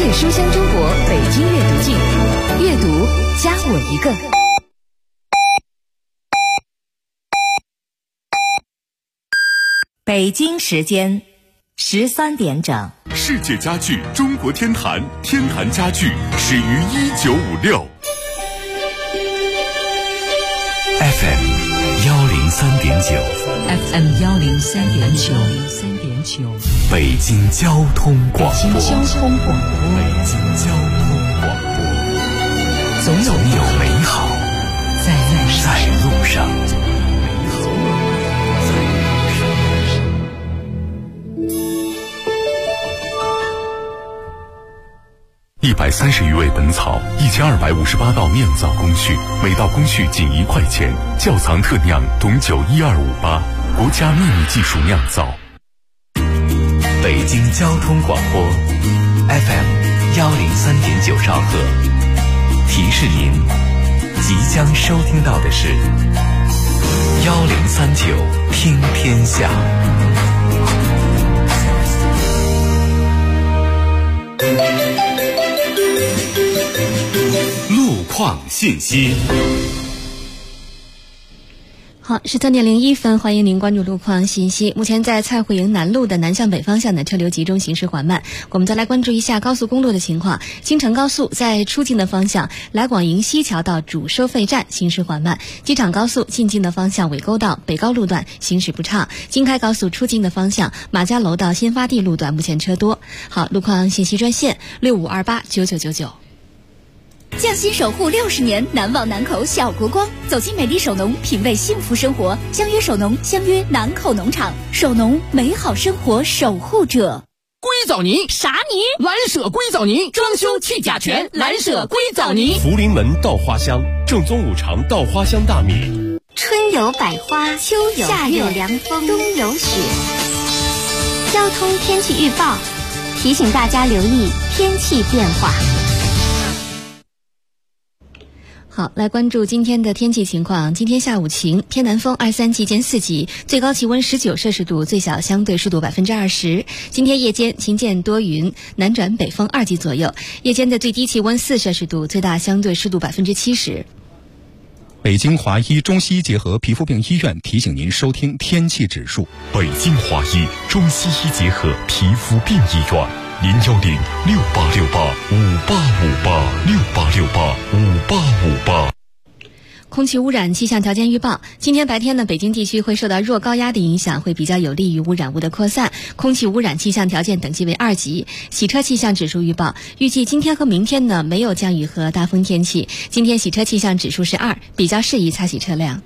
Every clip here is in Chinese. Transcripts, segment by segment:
界书香中国北京阅读记，阅读加我一个。 北京时间13点整。 世界家具中国天坛，天坛家具始于1956。 FM 103.9 FM 103.9 北京交通广播。 北京交通广播。 总有美好在路上。130余味本草，1258道酿造工序，每道工序仅1块钱。窖藏特酿董酒12588，国家秘密技术酿造。北京交通广播 FM 103.9兆赫，提示您即将收听到的是1039听天下。路况信息。 好，13:01，欢迎您关注路况信息。目前在蔡慧营南路的南向北方向的车流集中，行驶缓慢。我们再来关注一下高速公路的情况。京承高速在出境的方向，来广营西桥到主收费站行驶缓慢；机场高速进京的方向，尾沟到北高路段行驶不畅；京开高速出京的方向，马家楼到新发地路段目前车多。好，路况信息专线65289999。 匠心守护60年，难忘南口小国光。走进美丽首农，品味幸福生活。相约首农，相约南口农场。首农，美好生活守护者。 硅藻泥啥泥？ 蓝舍硅藻泥，装修去甲醛，蓝舍硅藻泥。 福临门稻花香，正宗5常稻花香大米。 春有百花，秋有夏有凉风，冬有雪。交通天气预报提醒大家留意天气变化。 好，来关注今天的天气情况。今天下午晴，偏南风23级见4级，最高气温19摄氏度，最小相对湿度20%。今天夜间晴见多云，南转北风2级左右，夜间的最低气温4摄氏度，最大相对湿度70%。 北京华医中西医结合皮肤病医院提醒您收听天气指数。 北京华医中西医结合皮肤病医院，0868585858，68685858。 空气污染气象条件预报：今天白天呢，北京地区会受到弱高压的影响，会比较有利于污染物的扩散，空气污染气象条件等级为2级。洗车气象指数预报：预计今天和明天呢没有降雨和大风天气，今天洗车气象指数是2，比较适宜擦洗车辆。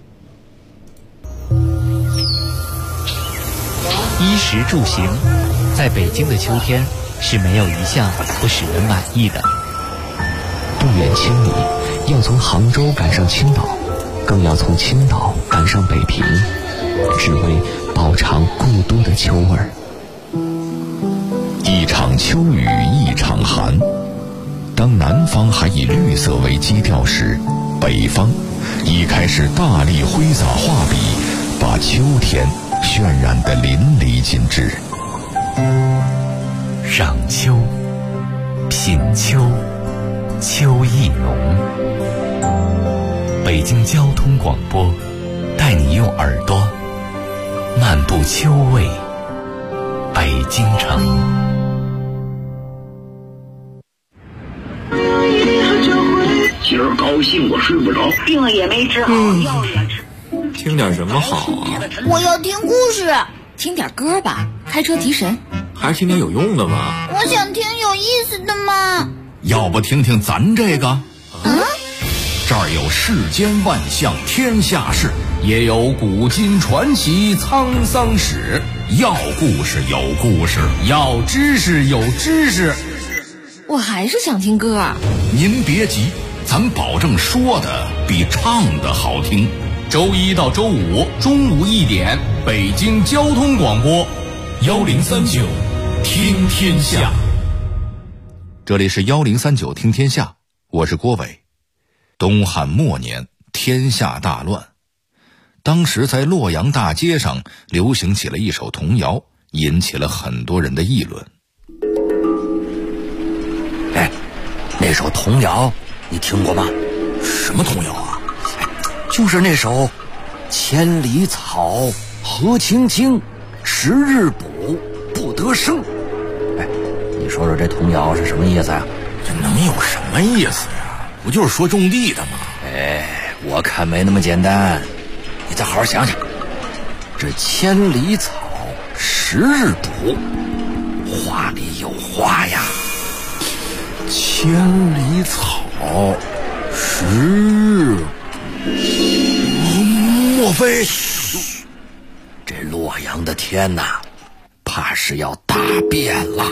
衣食住行，在北京的秋天是没有一项不使人满意的。 不远千里，要从杭州赶上青岛，更要从青岛赶上北平，只为饱尝故都的秋味儿。 一场秋雨一场寒，当南方还以绿色为基调时，北方已开始大力挥洒画笔，把秋天渲染得淋漓尽致。 赏秋，品秋，秋意浓。北京交通广播带你用耳朵漫步秋味北京城。 今儿高兴我睡不着， 病了也没治好，药也吃。 听点什么好啊？ 我要听故事。 听点歌吧，开车提神。 还是听点有用的吧。 我想听有意思的嘛。 要不听听咱这个？这儿有世间万象天下事，也有古今传奇沧桑史。要故事有故事，要知识有知识。 我还是想听歌。 您别急，咱保证说的比唱的好听。周一到周五中午1点，北京交通广播1039听天下。 这里是1039听天下，我是郭伟。东汉末年，天下大乱，当时在洛阳大街上流行起了一首童谣，引起了很多人的议论。 首童谣你听过吗？ 什么童谣啊？ 就是那首千里草何青青，十日补不得生。你说说这童谣是什么意思呀？ 这能有什么意思呀？不就是说种地的吗？ 我看没那么简单，你再好好想想。这千里草十日补，话里有话呀。 千里草十日补，莫非这洛阳的天哪，怕是要大变了。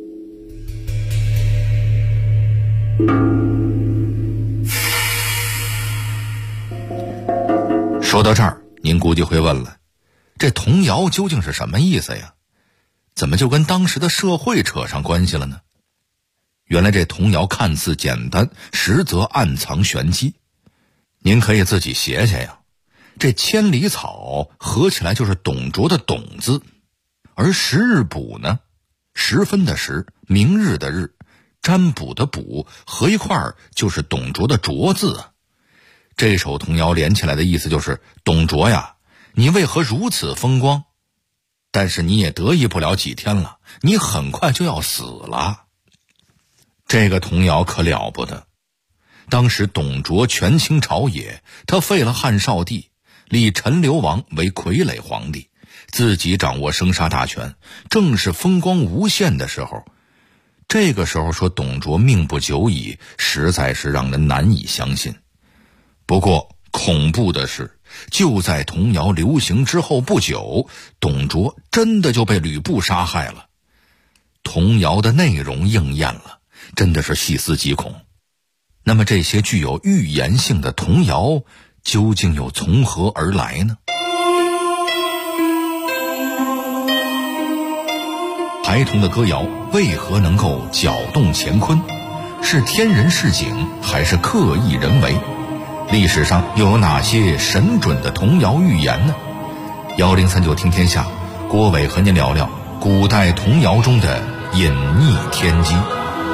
说到这儿，您估计会问了，这童谣究竟是什么意思呀？怎么就跟当时的社会扯上关系了呢？原来这童谣看似简单，实则暗藏玄机。您可以自己写写呀。这千里草合起来就是董卓的董字，而十日补呢，十分的十，明日的日，占卜的卜，合一块儿就是董卓的卓字啊。这首童谣连起来的意思就是，董卓呀，你为何如此风光？但是你也得意不了几天了，你很快就要死了。这个童谣可了不得。当时董卓权倾朝野，他废了汉少帝，立陈留王为傀儡皇帝，自己掌握生杀大权，正是风光无限的时候。这个时候说董卓命不久矣，实在是让人难以相信。不过恐怖的是，就在童谣流行之后不久，董卓真的就被吕布杀害了。童谣的内容应验了，真的是细思极恐。那么这些具有预言性的童谣究竟又从何而来呢？孩童的歌谣为何能够搅动乾坤？是天人示警，还是刻意人为？历史上又有哪些神准的童谣预言呢？1039听天下，郭伟和您聊聊古代童谣中的隐匿天机。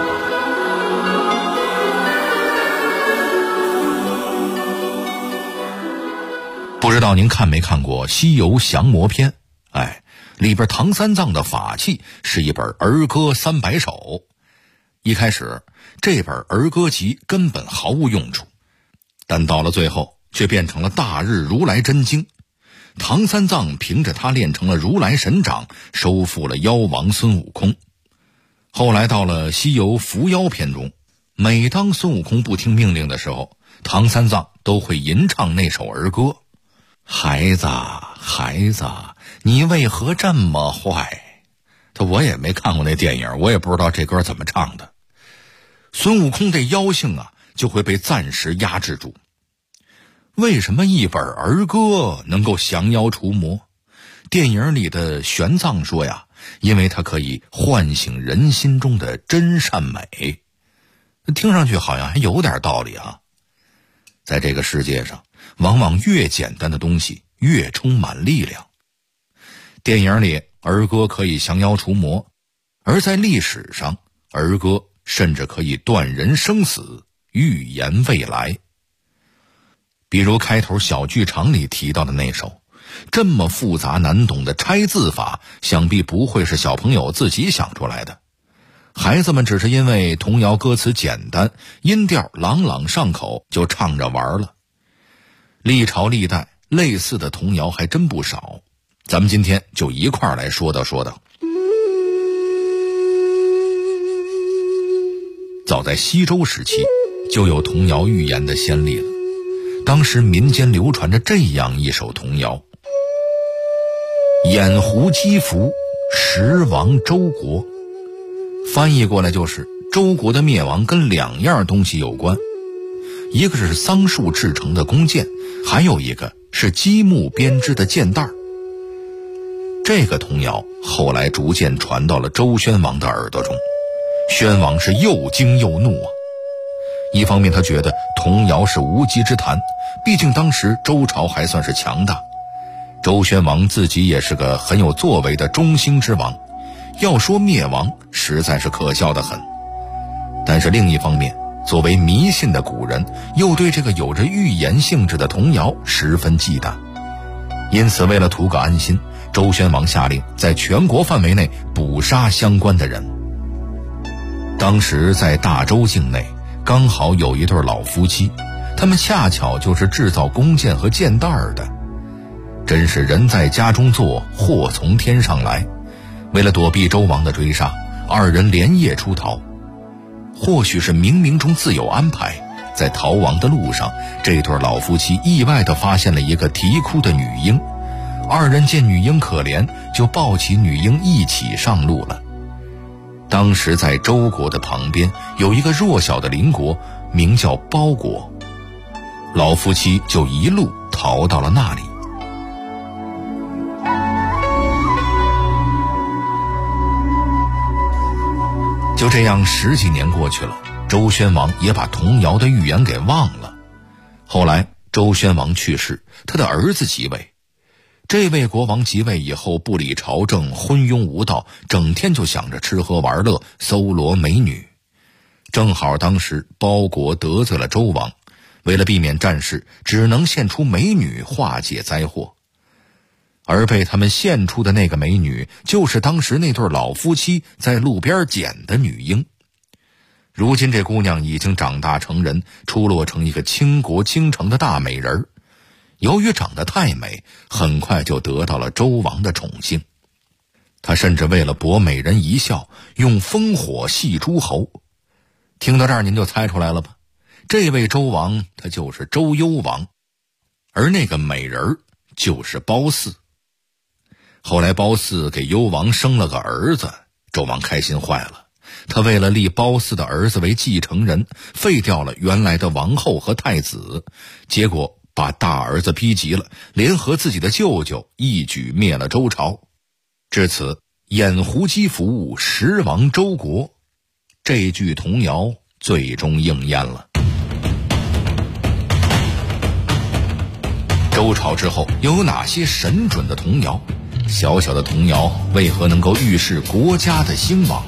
不知道您看没看过《西游降魔篇》？里边唐三藏的法器是一本儿歌300首。一开始这本儿歌集根本毫无用处，但到了最后却变成了大日如来真经。唐三藏凭着它练成了如来神掌，收复了妖王孙悟空。后来到了西游伏妖篇中，每当孙悟空不听命令的时候，唐三藏都会吟唱那首儿歌。孩子孩子，你为何这么坏？我也没看过那电影，我也不知道这歌怎么唱的。孙悟空这妖性啊，就会被暂时压制住。为什么一本儿歌能够降妖除魔？电影里的玄奘说呀，因为它可以唤醒人心中的真善美。听上去好像还有点道理啊。在这个世界上，往往越简单的东西越充满力量。电影里儿歌可以降妖除魔，而在历史上，儿歌甚至可以断人生死，预言未来。比如开头小剧场里提到的那首，这么复杂难懂的拆字法，想必不会是小朋友自己想出来的。孩子们只是因为童谣歌词简单，音调朗朗上口，就唱着玩了。历朝历代类似的童谣还真不少，咱们今天就一块儿来说道说道。早在西周时期就有童谣预言的先例了。当时民间流传着这样一首童谣：掩狐击伏，时亡周国。翻译过来就是周国的灭亡跟两样东西有关，一个是桑树制成的弓箭，还有一个是积木编织的箭袋。这个童谣后来逐渐传到了周宣王的耳朵中，宣王是又惊又怒啊。一方面他觉得童谣是无稽之谈，毕竟当时周朝还算是强大，周宣王自己也是个很有作为的中兴之王，要说灭亡实在是可笑得很。但是另一方面， 作为迷信的古人，又对这个有着预言性质的童谣十分忌惮，因此为了图个安心，周宣王下令在全国范围内捕杀相关的人。当时在大周境内刚好有一对老夫妻，他们恰巧就是制造弓箭和箭袋的，真是人在家中坐，祸从天上来。为了躲避周王的追杀，二人连夜出逃。或许是冥冥中自有安排，在逃亡的路上，这对老夫妻意外地发现了一个啼哭的女婴。二人见女婴可怜，就抱起女婴一起上路了。当时在周国的旁边有一个弱小的邻国，名叫包国，老夫妻就一路逃到了那里。就这样10几年过去了，周宣王也把童谣的预言给忘了。后来周宣王去世，他的儿子即位。这位国王即位以后不理朝政，昏庸无道，整天就想着吃喝玩乐，搜罗美女。正好当时包国得罪了周王，为了避免战事，只能献出美女化解灾祸。而被他们献出的那个美女，就是当时那对老夫妻在路边捡的女婴。如今这姑娘已经长大成人，出落成一个倾国倾城的大美人。由于长得太美，很快就得到了周王的宠幸。他甚至为了博美人一笑，用烽火戏诸侯。听到这儿您就猜出来了吧？这位周王他就是周幽王，而那个美人就是褒姒。后来褒姒给幽王生了个儿子，周王开心坏了。他为了立褒姒的儿子为继承人，废掉了原来的王后和太子，结果把大儿子逼急了，联合自己的舅舅一举灭了周朝。至此偃胡姬服，时亡周国，这句童谣最终应验了。周朝之后又有哪些神准的童谣？小小的童谣为何能够预示国家的兴亡？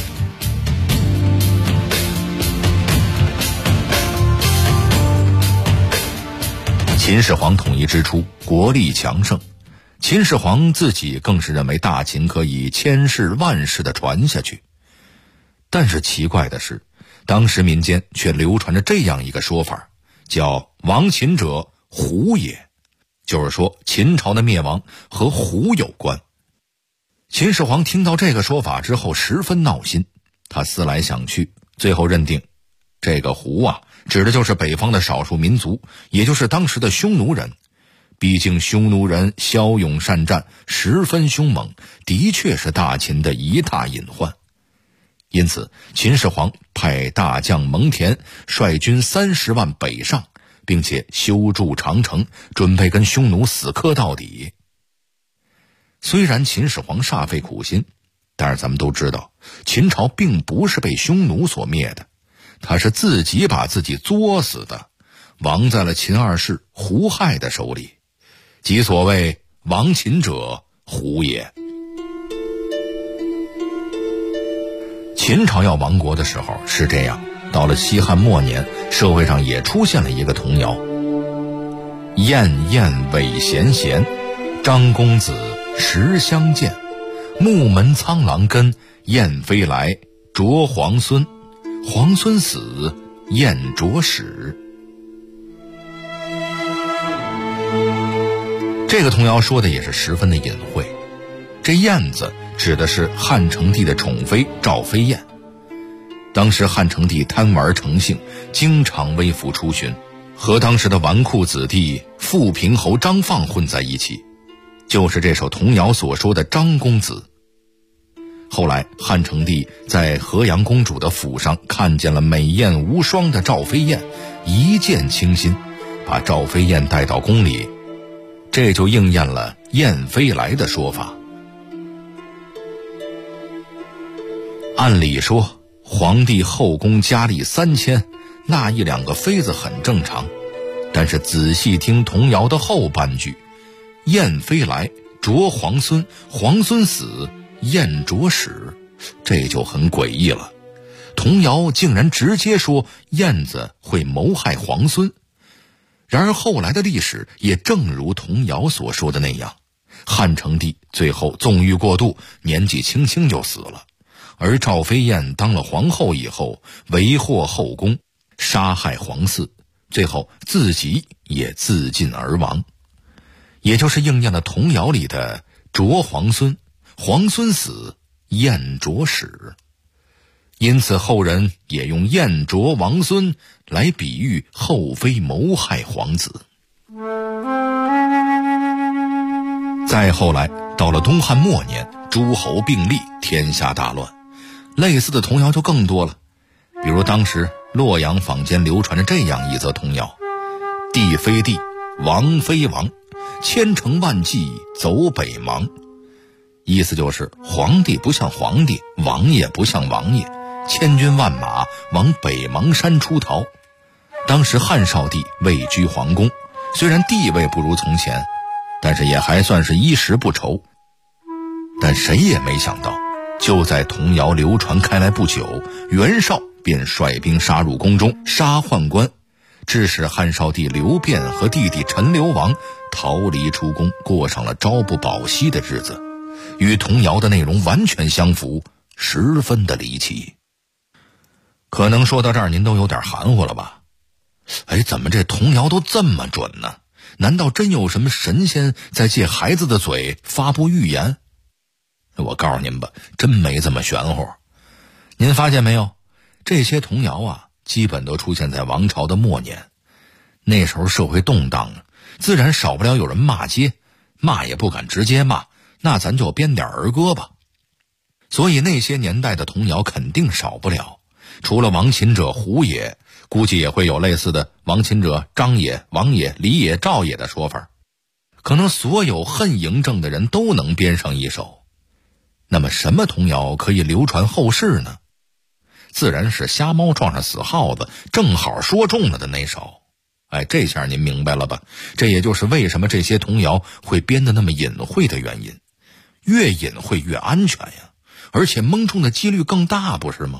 秦始皇统一之初，国力强盛，秦始皇自己更是认为大秦可以千世万世的传下去。但是奇怪的是，当时民间却流传着这样一个说法，叫亡秦者胡也，就是说秦朝的灭亡和胡有关。秦始皇听到这个说法之后十分闹心，他思来想去，最后认定这个胡指的就是北方的少数民族，也就是当时的匈奴人。毕竟匈奴人骁勇善战，十分凶猛，的确是大秦的一大隐患。因此秦始皇派大将蒙恬率军30万北上，并且修筑长城，准备跟匈奴死磕到底。虽然秦始皇煞费苦心，但是咱们都知道，秦朝并不是被匈奴所灭的，他是自己把自己作死的，亡在了秦二世胡亥的手里，即所谓亡秦者胡也。秦朝要亡国的时候是这样，到了西汉末年，社会上也出现了一个童谣：燕燕尾衔衔，张公子时相见，木门苍狼跟，燕飞来啄皇孙，皇孙死，燕啄史。这个童谣说的也是十分的隐晦。这燕子指的是汉成帝的宠妃赵飞燕。当时汉成帝贪玩成性，经常微服出巡，和当时的纨绔子弟富平侯张放混在一起，就是这首童谣所说的张公子。后来汉成帝在河阳公主的府上看见了美艳无双的赵飞燕，一见倾心，把赵飞燕带到宫里，这就应验了燕飞来的说法。按理说皇帝后宫佳丽3000，那1、2个妃子很正常，但是仔细听童谣的后半句，燕飞来啄皇孙，皇孙死，燕啄史，这就很诡异了。 童谣竟然直接说燕子会谋害皇孙。然而后来的历史也正如童谣所说的那样，汉成帝最后纵欲过度，年纪轻轻就死了，而赵飞燕当了皇后以后为祸后宫，杀害皇嗣，最后自己也自尽而亡，也就是应验了童谣里的啄皇孙，皇孙死，燕啄死。因此后人也用燕啄王孙来比喻后妃谋害皇子。再后来到了东汉末年，诸侯并立，天下大乱，类似的童谣就更多了。比如当时洛阳坊间流传着这样一则童谣：帝非帝，王非王，千乘万骑走北邙。意思就是皇帝不像皇帝，王爷不像王爷，千军万马往北邙山出逃。当时汉少帝位居皇宫，虽然地位不如从前，但是也还算是衣食不愁。但谁也没想到，就在童谣流传开来不久，袁绍便率兵杀入宫中，杀宦官，致使汉少帝刘辩和弟弟陈留王逃离出宫，过上了朝不保夕的日子，与童谣的内容完全相符，十分的离奇。可能说到这儿您都有点含糊了吧？怎么这童谣都这么准呢？难道真有什么神仙在借孩子的嘴发布预言？我告诉您吧，真没这么玄乎。您发现没有，这些童谣啊，基本都出现在王朝的末年。那时候社会动荡，自然少不了有人骂街，骂也不敢直接骂，那咱就编点儿歌吧。所以那些年代的童谣肯定少不了，除了王秦者、胡也，估计也会有类似的王秦者、张也、王也、李也、赵也的说法。可能所有恨嬴政的人都能编上一首。那么什么童谣可以流传后世呢？自然是瞎猫撞上死耗子，正好说中了的那首。这下您明白了吧？这也就是为什么这些童谣会编得那么隐晦的原因。越隐晦越安全呀，而且蒙中的几率更大，不是吗？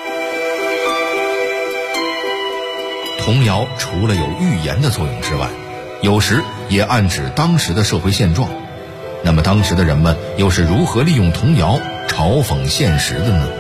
童谣除了有寓言的作用之外，有时也暗指当时的社会现状。那么当时的人们又是如何利用童谣嘲讽现实的呢？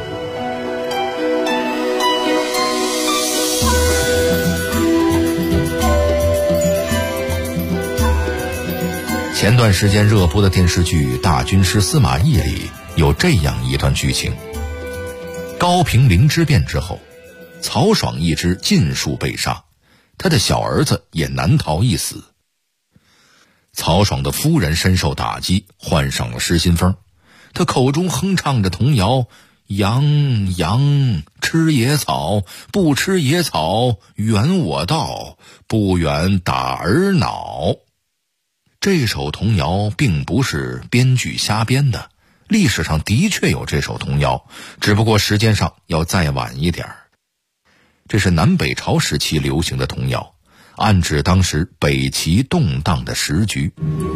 前段时间热播的电视剧《大军师司马懿》里有这样一段剧情：高平陵之变之后，曹爽一支尽数被杀，他的小儿子也难逃一死。曹爽的夫人深受打击，患上了失心疯，他口中哼唱着童谣：羊羊吃野草，不吃野草远我道，不远打儿脑。这首童谣并不是编剧瞎编的，历史上的确有这首童谣，只不过时间上要再晚一点。这是南北朝时期流行的童谣，暗指当时北齐动荡的时局。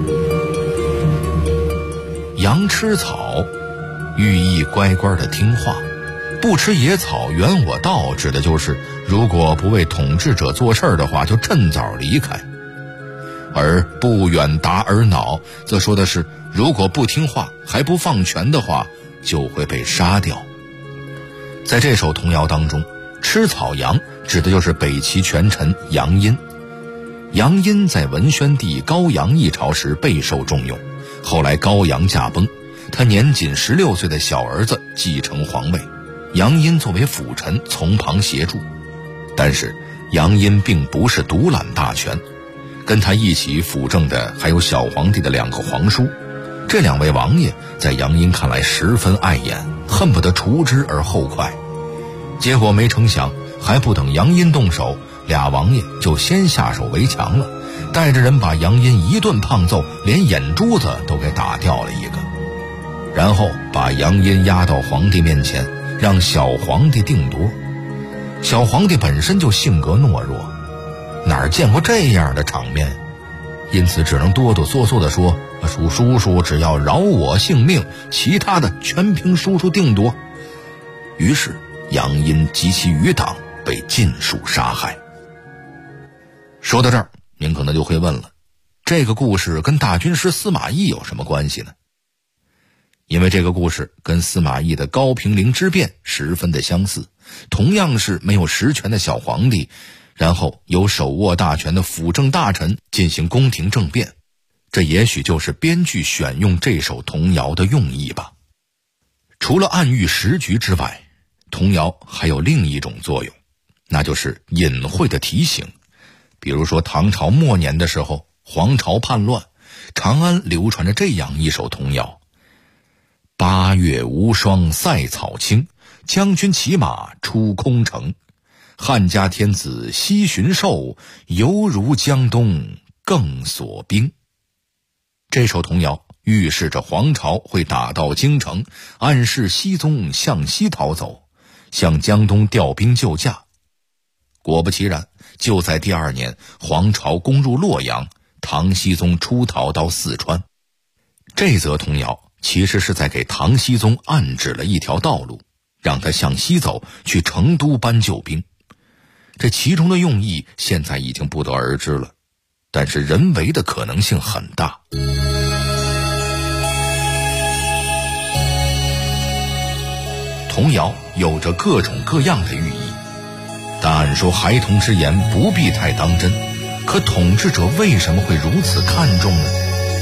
羊吃草，寓意乖乖的听话；不吃野草远我道，指的就是如果不为统治者做事的话，就趁早离开。而不远打儿脑，则说的是如果不听话还不放权的话，就会被杀掉。在这首童谣当中，吃草羊指的就是北齐权臣杨殷。杨殷在文宣帝高阳一朝时备受重用，后来高阳驾崩，他年仅16岁的小儿子继承皇位，杨殷作为辅臣从旁协助。但是杨殷并不是独揽大权，跟他一起辅政的还有小皇帝的2个皇叔，这2位王爷在杨殷看来十分碍眼，恨不得除之而后快。结果没成想，还不等杨殷动手，2王爷就先下手为强了，带着人把杨殷一顿胖揍，连眼珠子都给打掉了一个，然后把杨殷押到皇帝面前，让小皇帝定夺。小皇帝本身就性格懦弱，哪儿见过这样的场面，因此只能哆哆嗦嗦地说：叔叔只要饶我性命，其他的全凭叔叔定夺。于是杨殷及其余党被尽数杀害。说到这儿，您可能就会问了，这个故事跟大军师司马懿有什么关系呢？因为这个故事跟司马懿的高平陵之变十分的相似，同样是没有实权的小皇帝，然后由手握大权的辅政大臣进行宫廷政变，这也许就是编剧选用这首童谣的用意吧。除了暗喻时局之外，童谣还有另一种作用，那就是隐晦的提醒。比如说唐朝末年的时候，黄巢叛乱，长安流传着这样一首童谣：八月无霜塞草青，将军骑马出空城。汉家天子西巡狩，犹如江东更锁兵。这首童谣预示着黄巢会打到京城，暗示熹宗向西逃走，向江东调兵救驾。果不其然，就在第二年，黄巢攻入洛阳，唐僖宗出逃到四川。这则童谣其实是在给唐僖宗暗指了一条道路，让他向西走，去成都搬救兵。这其中的用意现在已经不得而知了，但是人为的可能性很大。童谣有着各种各样的寓意，但按说孩童之言不必太当真，可统治者为什么会如此看重呢？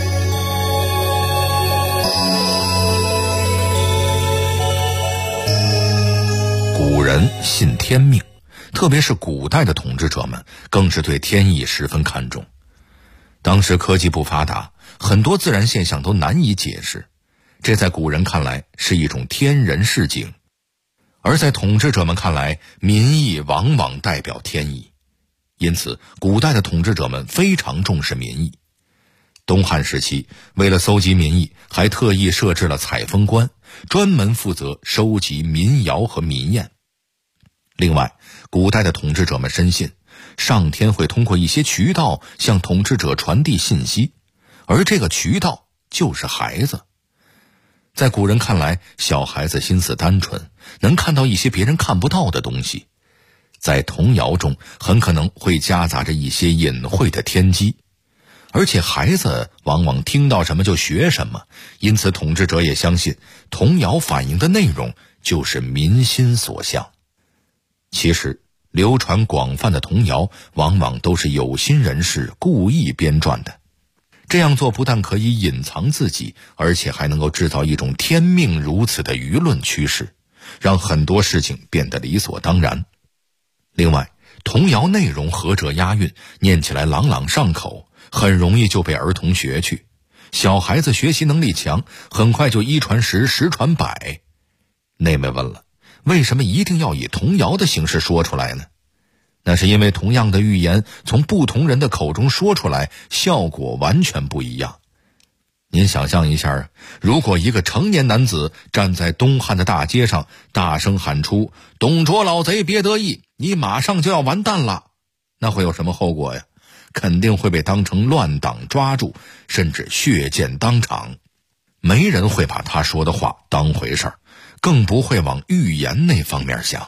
古人信天命，特别是古代的统治者们更是对天意十分看重。当时科技不发达，很多自然现象都难以解释，这在古人看来是一种天人示警，而在统治者们看来，民意往往代表天意。因此古代的统治者们非常重视民意。东汉时期，为了搜集民意，还特意设置了采风官，专门负责收集民谣和民谚。另外，古代的统治者们深信，上天会通过一些渠道向统治者传递信息，而这个渠道就是孩子。在古人看来，小孩子心思单纯，能看到一些别人看不到的东西。在童谣中很可能会夹杂着一些隐晦的天机，而且孩子往往听到什么就学什么，因此统治者也相信童谣反映的内容就是民心所向。其实流传广泛的童谣往往都是有心人士故意编撰的，这样做不但可以隐藏自己，而且还能够制造一种天命如此的舆论趋势，让很多事情变得理所当然。另外，童谣内容合辙押韵，念起来朗朗上口，很容易就被儿童学去。小孩子学习能力强，很快就一传十，十传百。那位问了，为什么一定要以童谣的形式说出来呢？那是因为同样的寓言从不同人的口中说出来，效果完全不一样。您想象一下，如果一个成年男子站在东汉的大街上，大声喊出董卓老贼别得意，你马上就要完蛋了，那会有什么后果呀？肯定会被当成乱党抓住，甚至血溅当场。没人会把他说的话当回事儿，更不会往预言那方面想。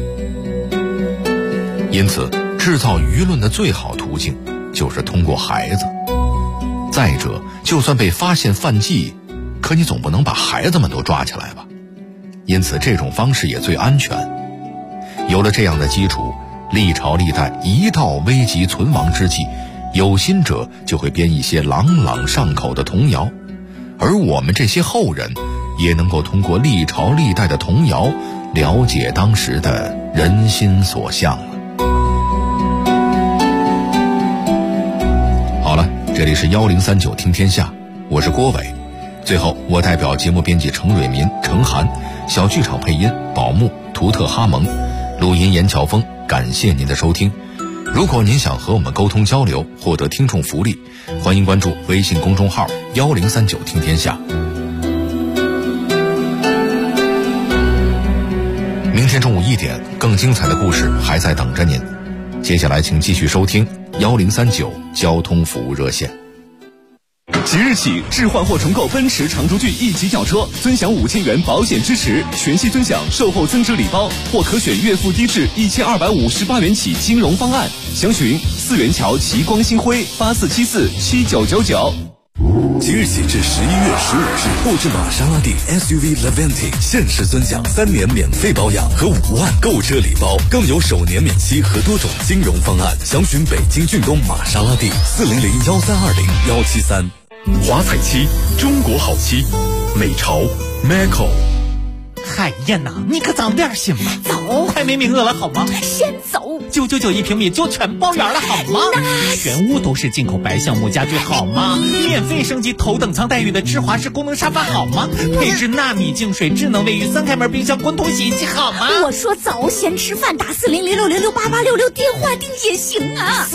因此，制造舆论的最好途径就是通过孩子。再者，就算被发现犯纪，可你总不能把孩子们都抓起来吧？因此，这种方式也最安全。有了这样的基础，历朝历代一到危急存亡之际，有心者就会编一些朗朗上口的童谣，而我们这些后人也能够通过历朝历代的童谣了解当时的人心所向了。好了，这里是1039听天下，我是郭伟。最后，我代表节目编辑程蕊民、程涵，小剧场配音宝木、图特哈蒙，录音严乔峰，感谢您的收听。如果您想和我们沟通交流，获得听众福利，欢迎关注微信公众号1039听天下。明天中午1点，更精彩的故事还在等着您。接下来请继续收听1039交通服务热线。 即日起，置换或重购奔驰长轴距 E 级轿车，尊享5000元保险支持，全系尊享售后增值礼包，或可选月付低至1258元起金融方案。详询四元桥齐光星辉84747999。 即日起至11月15日，购置玛莎拉蒂 SUV Levante 限时尊享3年免费保养和5万购车礼包，更有首年免息和多种金融方案。详询北京骏东玛莎拉蒂400-1320-173。 华彩漆，中国好漆，美潮 Macco。 海燕呐，你可早点行吧， 走， 快没名额了好吗？ 先走 ，999一平米就全包圆了好吗？全屋都是进口白橡木家具好吗？免费升级头等舱待遇的智华式功能沙发好吗？配置纳米净水智能卫浴3开门冰箱滚筒洗衣机好吗？ 我说走，先吃饭，打400-606-8866电话订也行啊。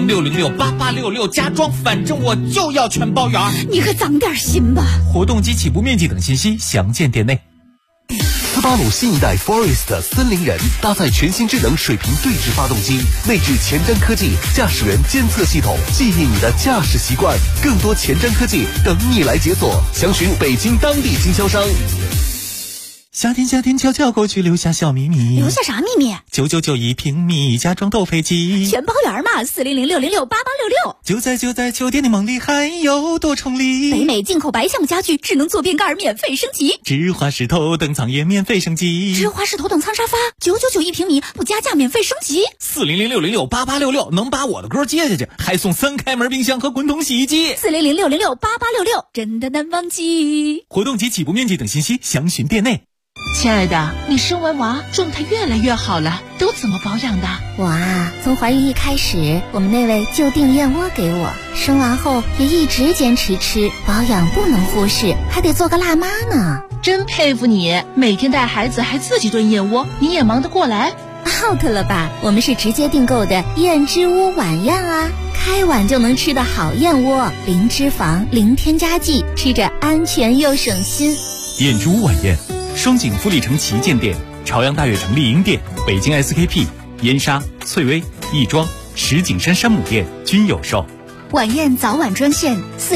400-606-8866家装，反正我就要全包圆。 你可长点心吧。 活动及起步面积等信息详见店内。 斯巴鲁新一代 Forest 森林人搭载全新智能水平对置发动机，内置前瞻科技驾驶员监测系统，记忆你的驾驶习惯。更多前瞻科技等你来解锁，详询北京当地经销商。 夏天悄悄过去，留下小秘密。 留下啥秘密 ？999一平米，家装斗飞机， 全包圆嘛！400-606-8866。 就在秋天的梦里，还有多重礼。 北美进口白橡木家具，智能坐便盖免费升级， 智华式头等舱也免费升级， 智华式头等舱沙发999一平米，不加价免费升级。 400-606-8866能把我的歌接下去，还送3开门冰箱和滚筒洗衣机。 400-606-8866真的难忘记。 活动及起步面积等信息详询店内。 亲爱的，你生完娃状态越来越好了，都怎么保养的？ 我啊，从怀孕一开始，我们那位就订燕窝给我，生完后也一直坚持吃，保养不能忽视，还得做个辣妈呢。 真佩服你，每天带孩子还自己炖燕窝，你也忙得过来 ？out 了吧，我们是直接订购的燕之屋晚宴啊，开碗就能吃的好燕窝，零脂肪零添加剂，吃着安全又省心。 燕之屋晚宴，双井富力城旗舰店、朝阳大悦城丽婴店、北京 SKP、燕莎、翠微、亦庄、石景山山姆店均有售。 晚宴早晚专线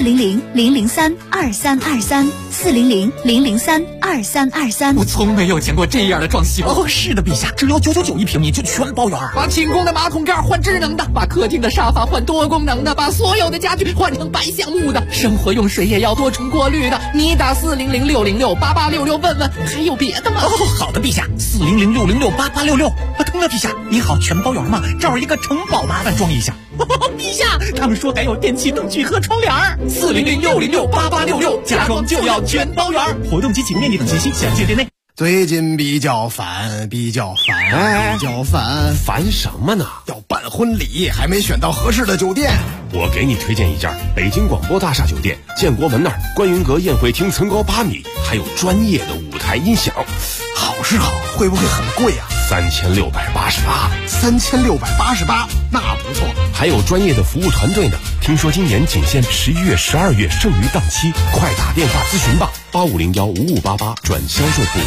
400-003-2323，400-003-2323。 我从没有见过这样的装修。哦，是的，陛下，只要999一平米就全包圆。 把寝宫的马桶盖换智能的，把客厅的沙发换多功能的，把所有的家具换成白橡木的，生活用水也要多重过滤的。你打400-606-8866问问，还有别的吗？ 哦，好的，陛下，400-606-8866。疼了，陛下，你好，全包圆吗？这儿一个城堡，麻烦装一下。陛下，他们说还有电器灯具和窗帘。400-606-8866，家装就要全包圆。活动及起步面积等信息详见店内。 最近比较烦， 烦什么呢？ 要办婚礼，还没选到合适的酒店。 我给你推荐一家北京广播大厦酒店，建国门那儿观云阁宴会厅层高8米，还有专业的舞台音响。 好是好，会不会很贵啊 ？3688， 那不错。 还有专业的服务团队呢。听说今年仅限11月、12月剩余档期，快打电话咨询吧，8501-5588转销售部。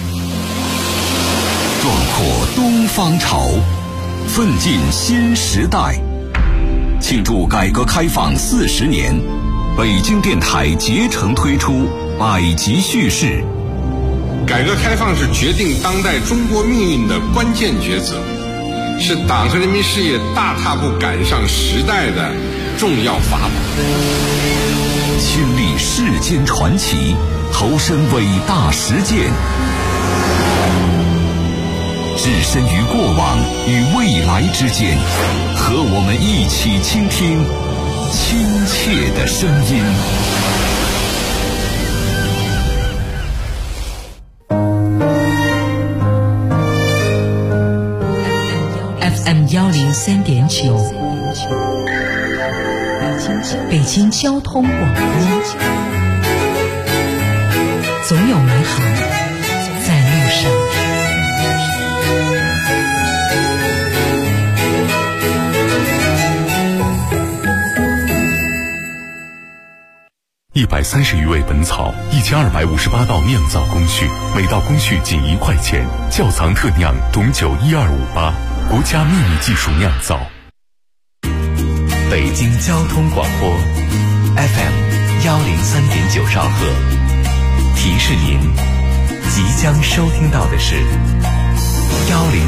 壮阔东方潮，奋进新时代。庆祝改革开放40年，北京电台竭诚推出百集叙事。 改革开放是决定当代中国命运的关键抉择，是党和人民事业大踏步赶上时代的重要法宝。 亲历世间传奇，投身伟大实践，置身于过往与未来之间，和我们一起倾听亲切的声音。 FM103.9，北京交通广播，总有美好在路上。 130余味本草，1258道酿造工序，每道工序仅1块钱，窖藏特酿董酒12588，国家秘密技术酿造。 北京交通广播 FM 103.9兆赫。提示您，即将收听到的是103.9